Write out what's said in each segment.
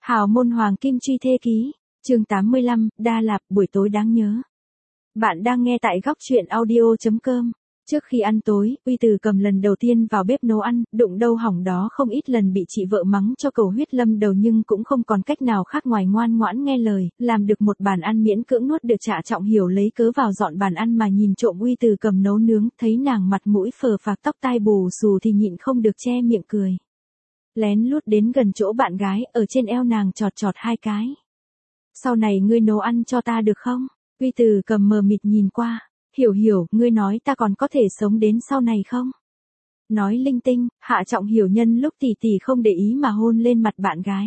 Hào môn hoàng kim truy thê ký, chương 85, Đa Lạp, buổi tối đáng nhớ. Bạn đang nghe tại góc truyện audio.com. Trước khi ăn tối, Uy Từ Cầm lần đầu tiên vào bếp nấu ăn, đụng đâu hỏng đó không ít lần bị chị vợ mắng cho cầu huyết lâm đầu nhưng cũng không còn cách nào khác ngoài ngoan ngoãn nghe lời, làm được một bàn ăn miễn cưỡng nuốt được. Trạ Trọng Hiểu lấy cớ vào dọn bàn ăn mà nhìn trộm Uy Từ Cầm nấu nướng, thấy nàng mặt mũi phờ phạc tóc tai bù xù thì nhịn không được che miệng cười. Lén lút đến gần chỗ bạn gái, ở trên eo nàng chọt chọt hai cái. Sau này ngươi nấu ăn cho ta được không? Uy Từ Cầm mờ mịt nhìn qua. Hiểu, ngươi nói ta còn có thể sống đến sau này không? Nói linh tinh, Hạ Trọng Hiểu nhân lúc tỷ tỷ không để ý mà hôn lên mặt bạn gái.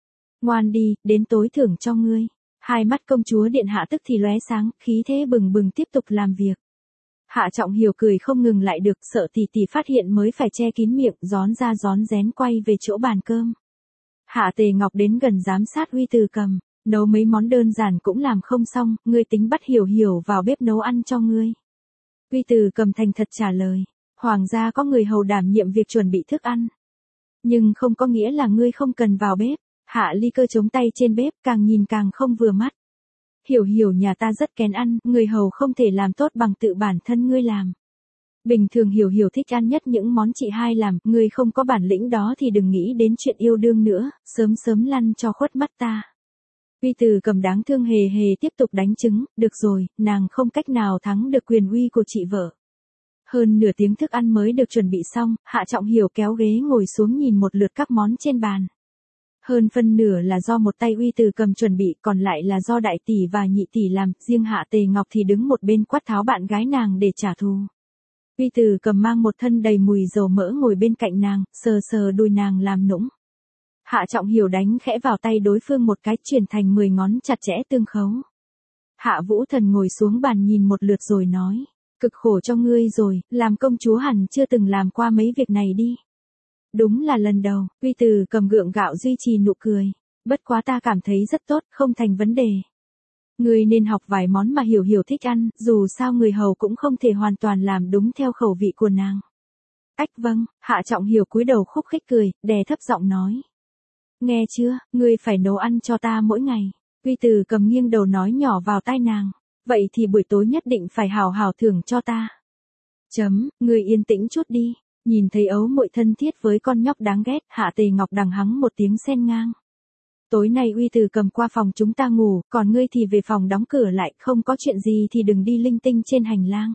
Ngoan đi, đến tối thưởng cho ngươi. Hai mắt công chúa điện hạ tức thì lóe sáng, khí thế bừng bừng tiếp tục làm việc. Hạ Trọng Hiểu cười không ngừng lại được, sợ tỷ tỷ phát hiện mới phải che kín miệng, rón ra rón rén quay về chỗ bàn cơm. Hạ Tề Ngọc đến gần giám sát Uy Từ Cầm. Nấu mấy món đơn giản cũng làm không xong, ngươi tính bắt Hiểu vào bếp nấu ăn cho ngươi. Uy Từ Cầm thành thật trả lời, hoàng gia có người hầu đảm nhiệm việc chuẩn bị thức ăn. Nhưng không có nghĩa là ngươi không cần vào bếp. Hạ Ly Cơ chống tay trên bếp, càng nhìn càng không vừa mắt. Hiểu nhà ta rất kén ăn, người hầu không thể làm tốt bằng tự bản thân ngươi làm. Bình thường Hiểu thích ăn nhất những món chị hai làm, ngươi không có bản lĩnh đó thì đừng nghĩ đến chuyện yêu đương nữa, sớm lăn cho khuất mắt ta. Uy Từ Cầm đáng thương hề tiếp tục đánh trứng, được rồi, nàng không cách nào thắng được quyền uy của chị vợ. Hơn nửa tiếng thức ăn mới được chuẩn bị xong, Hạ Trọng Hiểu kéo ghế ngồi xuống nhìn một lượt các món trên bàn. Hơn phân nửa là do một tay Uy Từ Cầm chuẩn bị, còn lại là do đại tỷ và nhị tỷ làm, riêng Hạ Tề Ngọc thì đứng một bên quát tháo bạn gái nàng để trả thù. Uy Từ Cầm mang một thân đầy mùi dầu mỡ ngồi bên cạnh nàng, sờ đùi nàng làm nũng. Hạ Trọng Hiểu đánh khẽ vào tay đối phương một cái, chuyển thành 10 ngón chặt chẽ tương khấu. Hạ Vũ Thần ngồi xuống bàn nhìn một lượt rồi nói, cực khổ cho ngươi rồi, làm công chúa hẳn chưa từng làm qua mấy việc này đi. Đúng là lần đầu. Uy Từ Cầm gượng gạo duy trì nụ cười. Bất quá ta cảm thấy rất tốt, không thành vấn đề. Ngươi nên học vài món mà Hiểu thích ăn, dù sao người hầu cũng không thể hoàn toàn làm đúng theo khẩu vị của nàng. Ách vâng, Hạ Trọng Hiểu cúi đầu khúc khích cười, đè thấp giọng nói. Nghe chưa, ngươi phải nấu ăn cho ta mỗi ngày. Uy Từ Cầm nghiêng đầu nói nhỏ vào tai nàng. Vậy thì buổi tối nhất định phải hào hào thưởng cho ta. Ngươi yên tĩnh chút đi. Nhìn thấy ấu muội thân thiết với con nhóc đáng ghét, Hạ Tề Ngọc đằng hắng một tiếng xen ngang. Tối nay Uy Từ Cầm qua phòng chúng ta ngủ, còn ngươi thì về phòng đóng cửa lại, không có chuyện gì thì đừng đi linh tinh trên hành lang.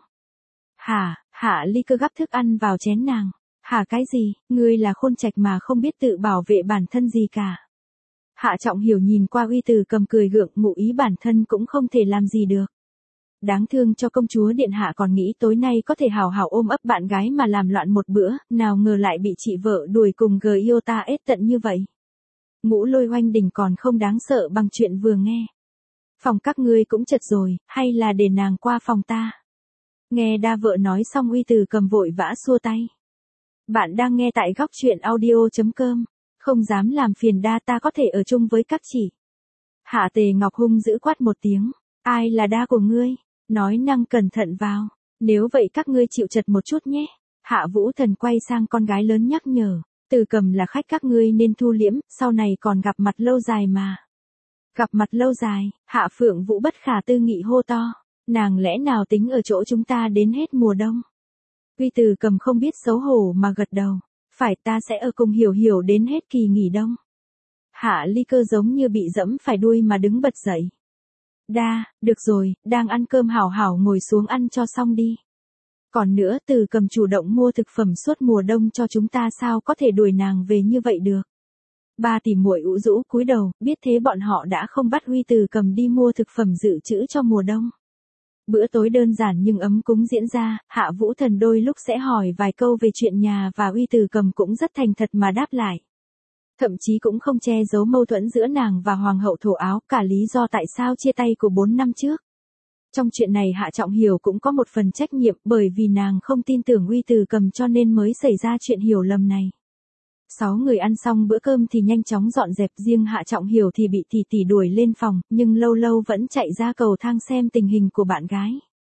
Hạ Ly Cơ gắp thức ăn vào chén nàng. Hả cái gì, ngươi là khôn trạch mà không biết tự bảo vệ bản thân gì cả. Hạ Trọng Hiểu nhìn qua Uy Từ Cầm cười gượng, ngụ ý bản thân cũng không thể làm gì được. Đáng thương cho công chúa điện hạ còn nghĩ tối nay có thể hào hào ôm ấp bạn gái mà làm loạn một bữa, nào ngờ lại bị chị vợ đuổi cùng Iota ết tận như vậy. Ngũ Lôi Oanh Đình còn không đáng sợ bằng chuyện vừa nghe. Phòng các ngươi cũng chật rồi, hay là để nàng qua phòng ta? Nghe đa vợ nói xong Uy Từ Cầm vội vã xua tay. Bạn đang nghe tại góc truyện audio.com. Không dám làm phiền đa, ta có thể ở chung với các chị. Hạ Tề Ngọc hung dữ quát một tiếng. Ai là đa của ngươi? Nói năng cẩn thận vào. Nếu vậy các ngươi chịu chật một chút nhé. Hạ Vũ Thần quay sang con gái lớn nhắc nhở. Từ Cầm là khách các ngươi nên thu liễm, sau này còn gặp mặt lâu dài mà. Gặp mặt lâu dài, Hạ Phượng Vũ bất khả tư nghị hô to. Nàng lẽ nào tính ở chỗ chúng ta đến hết mùa đông? Uy Từ Cầm không biết xấu hổ mà gật đầu. Phải, ta sẽ ở cùng Hiểu đến hết kỳ nghỉ đông. Hạ Ly Cơ giống như bị dẫm phải đuôi mà đứng bật dậy. Được rồi, đang ăn cơm hảo hảo ngồi xuống ăn cho xong đi. Còn nữa, Từ Cầm chủ động mua thực phẩm suốt mùa đông cho chúng ta, sao có thể đuổi nàng về như vậy được. Ba tỷ muội ủ rũ cúi đầu, biết thế bọn họ đã không bắt Uy Từ Cầm đi mua thực phẩm dự trữ cho mùa đông. Bữa tối đơn giản nhưng ấm cúng diễn ra, Hạ Vũ Thần đôi lúc sẽ hỏi vài câu về chuyện nhà và Uy Từ Cầm cũng rất thành thật mà đáp lại. Thậm chí cũng không che giấu mâu thuẫn giữa nàng và Hoàng hậu Thổ Áo, cả lý do tại sao chia tay của 4 năm trước. Trong chuyện này Hạ Trọng Hiểu cũng có một phần trách nhiệm, bởi vì nàng không tin tưởng Uy Từ Cầm cho nên mới xảy ra chuyện hiểu lầm này. 6 người ăn xong bữa cơm thì nhanh chóng dọn dẹp, riêng Hạ Trọng Hiểu thì bị tỷ đuổi lên phòng, nhưng lâu lâu vẫn chạy ra cầu thang xem tình hình của bạn gái.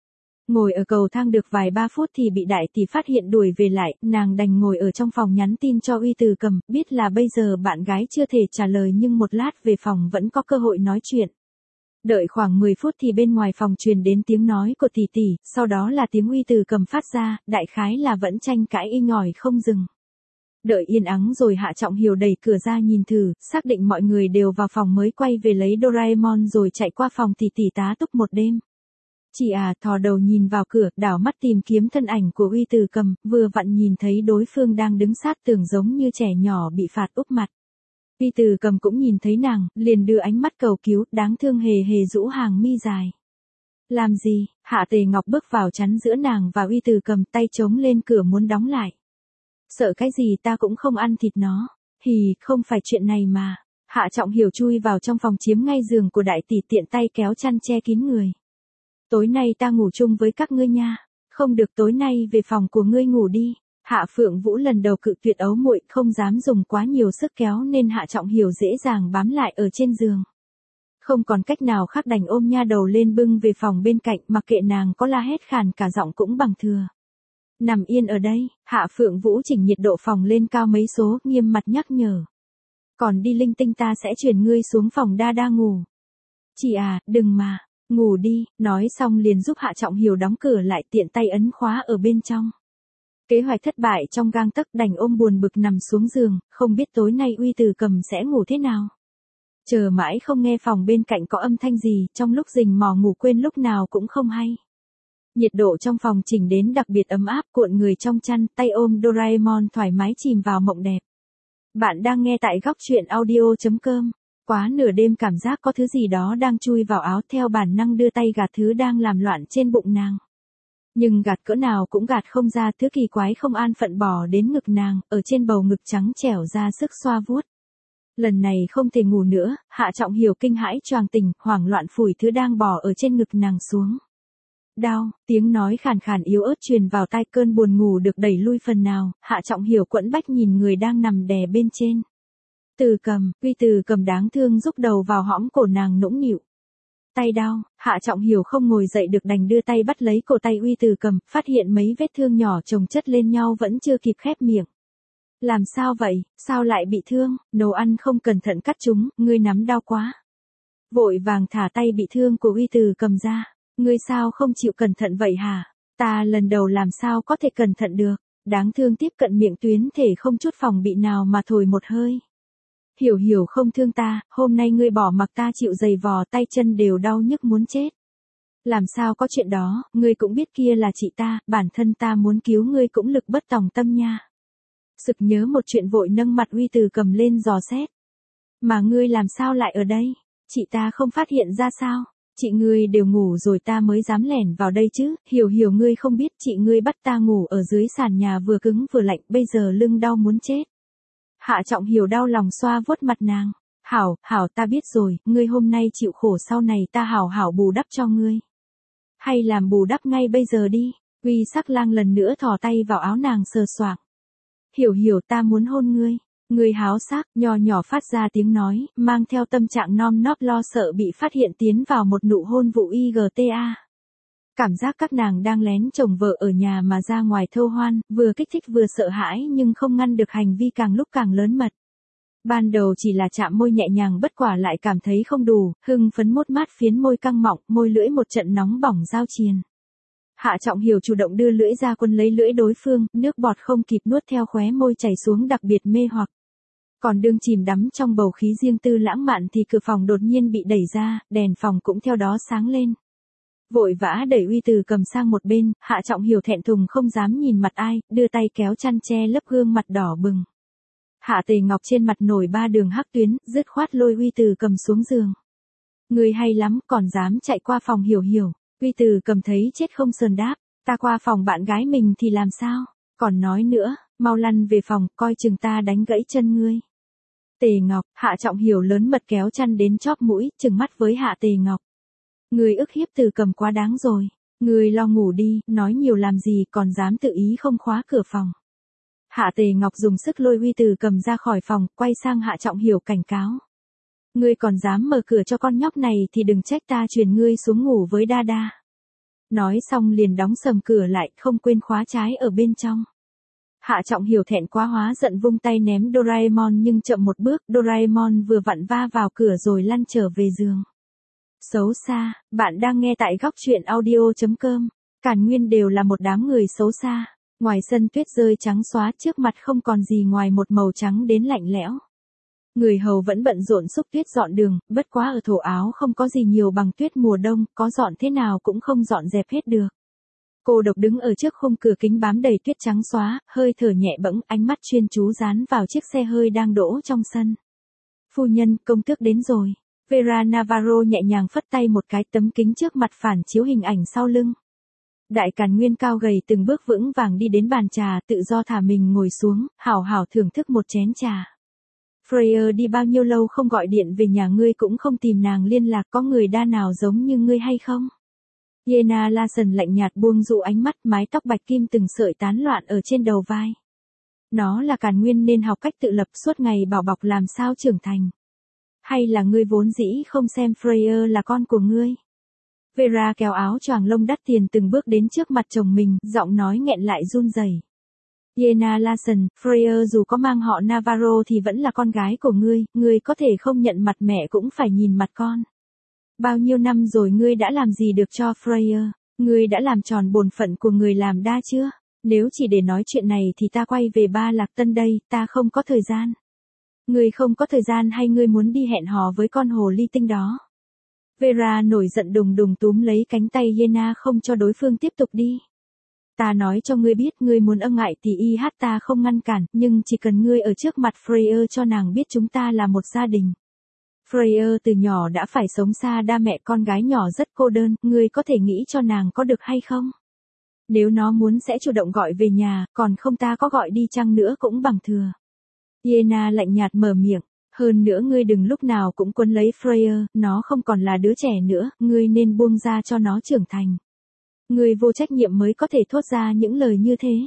Ngồi ở cầu thang được vài ba phút thì bị đại tỷ phát hiện đuổi về lại, nàng đành ngồi ở trong phòng nhắn tin cho Uy Từ Cầm, biết là bây giờ bạn gái chưa thể trả lời nhưng một lát về phòng vẫn có cơ hội nói chuyện. Đợi khoảng 10 phút thì bên ngoài phòng truyền đến tiếng nói của tỷ tỷ, sau đó là tiếng Uy Từ Cầm phát ra, đại khái là vẫn tranh cãi inh ỏi không dừng. Đợi yên ắng rồi Hạ Trọng Hiểu đẩy cửa ra nhìn thử, xác định mọi người đều vào phòng mới quay về lấy Doraemon rồi chạy qua phòng tỷ tỷ tá túc một đêm. Chị à, thò đầu nhìn vào cửa, đảo mắt tìm kiếm thân ảnh của Uy Từ Cầm, vừa vặn nhìn thấy đối phương đang đứng sát tường giống như trẻ nhỏ bị phạt úp mặt. Uy Từ Cầm cũng nhìn thấy nàng, liền đưa ánh mắt cầu cứu, đáng thương hề hề rũ hàng mi dài. Làm gì? Hạ Tề Ngọc bước vào chắn giữa nàng và Uy Từ Cầm, tay chống lên cửa muốn đóng lại. Sợ cái gì, ta cũng không ăn thịt nó. Hì, không phải chuyện này mà. Hạ Trọng Hiểu chui vào trong phòng chiếm ngay giường của đại tỷ, tiện tay kéo chăn che kín người. Tối nay ta ngủ chung với các ngươi nha. Không được, tối nay về phòng của ngươi ngủ đi. Hạ Phượng Vũ lần đầu cự tuyệt ấu muội, không dám dùng quá nhiều sức kéo nên Hạ Trọng Hiểu dễ dàng bám lại ở trên giường. Không còn cách nào khác đành ôm nha đầu lên bưng về phòng bên cạnh, mặc kệ nàng có la hét khàn cả giọng cũng bằng thừa. Nằm yên ở đây. Hạ Phượng Vũ chỉnh nhiệt độ phòng lên cao mấy số, nghiêm mặt nhắc nhở. Còn đi linh tinh ta sẽ chuyển ngươi xuống phòng đa đa ngủ. Chị à, đừng mà. Ngủ đi. Nói xong liền giúp Hạ Trọng Hiểu đóng cửa lại, tiện tay ấn khóa ở bên trong. Kế hoạch thất bại trong gang tấc, đành ôm buồn bực nằm xuống giường, không biết tối nay Uy Từ Cầm sẽ ngủ thế nào. Chờ mãi không nghe phòng bên cạnh có âm thanh gì, trong lúc rình mò ngủ quên lúc nào cũng không hay. Nhiệt độ trong phòng chỉnh đến đặc biệt ấm áp, cuộn người trong chăn, tay ôm Doraemon thoải mái chìm vào mộng đẹp. Bạn đang nghe tại góc truyện audio.com. Quá nửa đêm cảm giác có thứ gì đó đang chui vào áo, theo bản năng đưa tay gạt thứ đang làm loạn trên bụng nàng. Nhưng gạt cỡ nào cũng gạt không ra, thứ kỳ quái không an phận bò đến ngực nàng, ở trên bầu ngực trắng trẻo ra sức xoa vuốt. Lần này không thể ngủ nữa, Hạ Trọng Hiểu kinh hãi choàng tỉnh, hoảng loạn phủi thứ đang bò ở trên ngực nàng xuống. Đau, tiếng nói khàn khàn yếu ớt truyền vào tai, cơn buồn ngủ được đẩy lui phần nào, Hạ Trọng Hiểu quẫn bách nhìn người đang nằm đè bên trên. Từ Cầm, Uy Từ Cầm đáng thương rúc đầu vào hõm cổ nàng nũng nịu. Tay đau, Hạ Trọng Hiểu không ngồi dậy được đành đưa tay bắt lấy cổ tay Uy Từ Cầm, phát hiện mấy vết thương nhỏ chồng chất lên nhau vẫn chưa kịp khép miệng. Làm sao vậy, sao lại bị thương, nấu ăn không cẩn thận cắt chúng, ngươi nắm đau quá. Vội vàng thả tay bị thương của Uy Từ Cầm ra. Ngươi sao không chịu cẩn thận vậy hả? Ta lần đầu làm sao có thể cẩn thận được. Đáng thương tiếp cận miệng tuyến thể không chút phòng bị nào mà thổi một hơi. Hiểu Hiểu không thương ta, hôm nay ngươi bỏ mặc ta chịu giày vò, tay chân đều đau nhức muốn chết. Làm sao có chuyện đó, ngươi cũng biết kia là chị ta, bản thân ta muốn cứu ngươi cũng lực bất tòng tâm nha. Sực nhớ một chuyện vội nâng mặt Uy Từ Cầm lên dò xét. Mà ngươi làm sao lại ở đây? Chị ta không phát hiện ra sao? Chị ngươi đều ngủ rồi ta mới dám lẻn vào đây chứ, Hiểu Hiểu ngươi không biết chị ngươi bắt ta ngủ ở dưới sàn nhà vừa cứng vừa lạnh, bây giờ lưng đau muốn chết. Hạ Trọng Hiểu đau lòng xoa vuốt mặt nàng. Hảo, hảo ta biết rồi, ngươi hôm nay chịu khổ sau này ta hảo hảo bù đắp cho ngươi. Hay làm bù đắp ngay bây giờ đi. Uy Sắc Lang lần nữa thò tay vào áo nàng sờ soạng. Hiểu Hiểu ta muốn hôn ngươi. Người háo sắc, nho nhỏ phát ra tiếng nói, mang theo tâm trạng non nóp lo sợ bị phát hiện tiến vào một nụ hôn vụ IGTA. Cảm giác các nàng đang lén chồng vợ ở nhà mà ra ngoài thâu hoan, vừa kích thích vừa sợ hãi nhưng không ngăn được hành vi càng lúc càng lớn mật. Ban đầu chỉ là chạm môi nhẹ nhàng, bất quả lại cảm thấy không đủ, hưng phấn mốt mát phiến môi căng mọng, môi lưỡi một trận nóng bỏng giao triền. Hạ Trọng Hiểu chủ động đưa lưỡi ra quân lấy lưỡi đối phương, nước bọt không kịp nuốt theo khóe môi chảy xuống đặc biệt mê hoặc. Còn đương chìm đắm trong bầu khí riêng tư lãng mạn thì cửa phòng đột nhiên bị đẩy ra, đèn phòng cũng theo đó sáng lên. Vội vã đẩy Uy Từ Cầm sang một bên, Hạ Trọng Hiểu thẹn thùng không dám nhìn mặt ai, đưa tay kéo chăn che lấp gương mặt đỏ bừng. Hạ Tề Ngọc trên mặt nổi 3 đường hắc tuyến, dứt khoát lôi Uy Từ Cầm xuống giường. Người hay lắm, còn dám chạy qua phòng Hiểu Hiểu. Uy Từ Cầm thấy chết không sờn đáp, ta qua phòng bạn gái mình thì làm sao? Còn nói nữa, mau lăn về phòng, coi chừng ta đánh gãy chân ngươi. Tề Ngọc, Hạ Trọng Hiểu lớn mật kéo chăn đến chóp mũi, trừng mắt với Hạ Tề Ngọc. Người ức hiếp Từ Cầm quá đáng rồi. Người lo ngủ đi, nói nhiều làm gì, còn dám tự ý không khóa cửa phòng. Hạ Tề Ngọc dùng sức lôi Uy Từ Cầm ra khỏi phòng, quay sang Hạ Trọng Hiểu cảnh cáo. Ngươi còn dám mở cửa cho con nhóc này thì đừng trách ta chuyển ngươi xuống ngủ với đa đa. Nói xong liền đóng sầm cửa lại, không quên khóa trái ở bên trong. Hạ Trọng Hiểu thẹn quá hóa giận vung tay ném Doraemon nhưng chậm một bước, Doraemon vừa vặn va vào cửa rồi lăn trở về giường. Xấu xa, bạn đang nghe tại góc truyện audio.com. Càn Nguyên đều là một đám người xấu xa. Ngoài sân tuyết rơi trắng xóa, trước mặt không còn gì ngoài một màu trắng đến lạnh lẽo. Người hầu vẫn bận rộn xúc tuyết dọn đường, bất quá ở Thổ Áo không có gì nhiều bằng tuyết mùa đông, có dọn thế nào cũng không dọn dẹp hết được. Cô độc đứng ở trước khung cửa kính bám đầy tuyết trắng xóa, hơi thở nhẹ bẫng, ánh mắt chuyên chú dán vào chiếc xe hơi đang đỗ trong sân. Phu nhân, công tước đến rồi. Vera Navarro nhẹ nhàng phất tay một cái, tấm kính trước mặt phản chiếu hình ảnh sau lưng. Đại Càn Nguyên cao gầy từng bước vững vàng đi đến bàn trà, tự do thả mình ngồi xuống, hảo hảo thưởng thức một chén trà. Freya đi bao nhiêu lâu không gọi điện về nhà ngươi cũng không tìm nàng liên lạc, có người đa nào giống như ngươi hay không? Yena Larson lạnh nhạt buông dụ ánh mắt, mái tóc bạch kim từng sợi tán loạn ở trên đầu vai. Nó là Càn Nguyên nên học cách tự lập, suốt ngày bảo bọc làm sao trưởng thành. Hay là ngươi vốn dĩ không xem Freya là con của ngươi? Vera kéo áo choàng lông đắt tiền từng bước đến trước mặt chồng mình, giọng nói nghẹn lại run rẩy. Yena Larson, Freya dù có mang họ Navarro thì vẫn là con gái của ngươi có thể không nhận mặt mẹ cũng phải nhìn mặt con. Bao nhiêu năm rồi ngươi đã làm gì được cho Freya? Ngươi đã làm tròn bổn phận của người làm đa chưa? Nếu chỉ để nói chuyện này thì ta quay về Ba Lạc Tân đây, ta không có thời gian. Ngươi không có thời gian hay ngươi muốn đi hẹn hò với con hồ ly tinh đó? Vera nổi giận đùng đùng túm lấy cánh tay Yena không cho đối phương tiếp tục đi. Ta nói cho ngươi biết, ngươi muốn ngại thì ta không ngăn cản, nhưng chỉ cần ngươi ở trước mặt Freya cho nàng biết chúng ta là một gia đình. Freya từ nhỏ đã phải sống xa đa mẹ, con gái nhỏ rất cô đơn, ngươi có thể nghĩ cho nàng có được hay không? Nếu nó muốn sẽ chủ động gọi về nhà, còn không ta có gọi đi chăng nữa cũng bằng thừa. Yena lạnh nhạt mở miệng, hơn nữa ngươi đừng lúc nào cũng quấn lấy Freya, nó không còn là đứa trẻ nữa, ngươi nên buông ra cho nó trưởng thành. Ngươi vô trách nhiệm mới có thể thốt ra những lời như thế.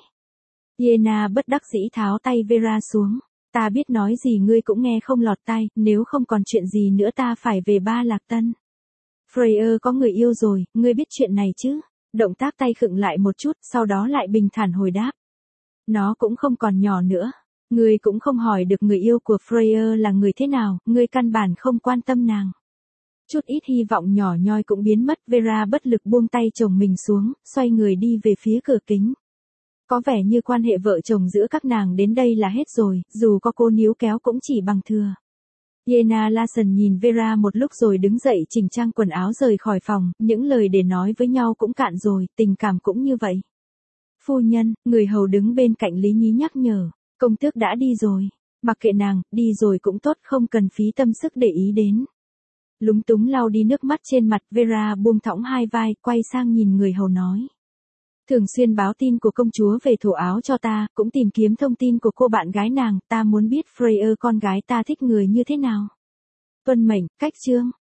Yena bất đắc dĩ tháo tay Vera xuống. Ta biết nói gì ngươi cũng nghe không lọt tai, nếu không còn chuyện gì nữa ta phải về Ba Lạc Tân. Freya có người yêu rồi, ngươi biết chuyện này chứ? Động tác tay khựng lại một chút, sau đó lại bình thản hồi đáp. Nó cũng không còn nhỏ nữa. Ngươi cũng không hỏi được người yêu của Freya là người thế nào, ngươi căn bản không quan tâm nàng. Chút ít hy vọng nhỏ nhoi cũng biến mất, Vera bất lực buông tay chồng mình xuống, xoay người đi về phía cửa kính. Có vẻ như quan hệ vợ chồng giữa các nàng đến đây là hết rồi, dù có cô níu kéo cũng chỉ bằng thừa. Yena Larson nhìn Vera một lúc rồi đứng dậy chỉnh trang quần áo rời khỏi phòng, những lời để nói với nhau cũng cạn rồi, tình cảm cũng như vậy. Phu nhân, người hầu đứng bên cạnh Lý Nhí nhắc nhở, công tước đã đi rồi. Mặc kệ nàng, đi rồi cũng tốt, không cần phí tâm sức để ý đến. Lúng túng lau đi nước mắt trên mặt, Vera buông thõng hai vai, quay sang nhìn người hầu nói. Thường xuyên báo tin của công chúa về Thổ Áo cho ta, cũng tìm kiếm thông tin của cô bạn gái nàng, ta muốn biết Freya con gái ta thích người như thế nào. Tuân mệnh, cách chương.